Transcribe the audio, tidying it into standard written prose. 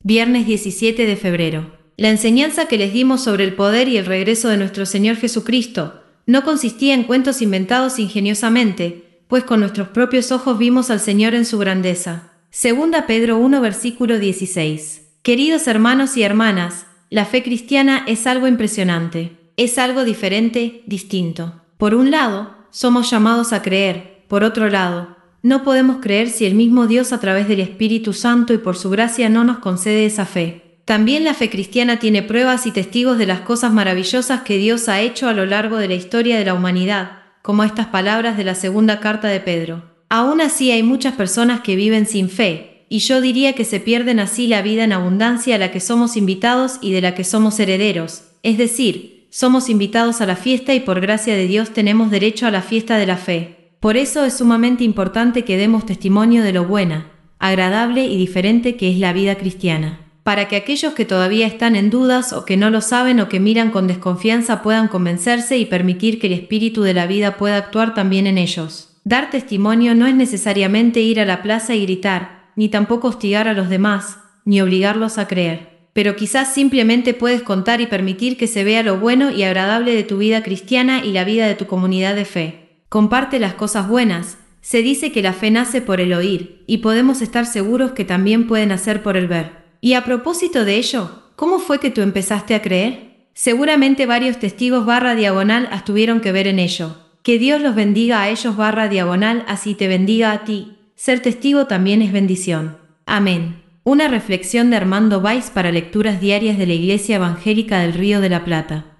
Viernes 17 de febrero. La enseñanza que les dimos sobre el poder y el regreso de nuestro Señor Jesucristo no consistía en cuentos inventados ingeniosamente, pues con nuestros propios ojos vimos al Señor en su grandeza. Segunda Pedro 1 versículo 16. Queridos hermanos y hermanas, la fe cristiana es algo impresionante. Es algo diferente, distinto. Por un lado, somos llamados a creer. Por otro lado, no podemos creer si el mismo Dios a través del Espíritu Santo y por su gracia no nos concede esa fe. También la fe cristiana tiene pruebas y testigos de las cosas maravillosas que Dios ha hecho a lo largo de la historia de la humanidad, como estas palabras de la segunda carta de Pedro. Aún así hay muchas personas que viven sin fe, y yo diría que se pierden así la vida en abundancia a la que somos invitados y de la que somos herederos, es decir, somos invitados a la fiesta y por gracia de Dios tenemos derecho a la fiesta de la fe. Por eso es sumamente importante que demos testimonio de lo buena, agradable y diferente que es la vida cristiana, para que aquellos que todavía están en dudas o que no lo saben o que miran con desconfianza puedan convencerse y permitir que el espíritu de la vida pueda actuar también en ellos. Dar testimonio no es necesariamente ir a la plaza y gritar, ni tampoco hostigar a los demás, ni obligarlos a creer. Pero quizás simplemente puedes contar y permitir que se vea lo bueno y agradable de tu vida cristiana y la vida de tu comunidad de fe. Comparte las cosas buenas. Se dice que la fe nace por el oír, y podemos estar seguros que también puede nacer por el ver. Y a propósito de ello, ¿cómo fue que tú empezaste a creer? Seguramente varios testigos /diagonal tuvieron que ver en ello. Que Dios los bendiga a ellos /diagonal, así te bendiga a ti. Ser testigo también es bendición. Amén. Una reflexión de Armando Valls para lecturas diarias de la Iglesia Evangélica del Río de la Plata.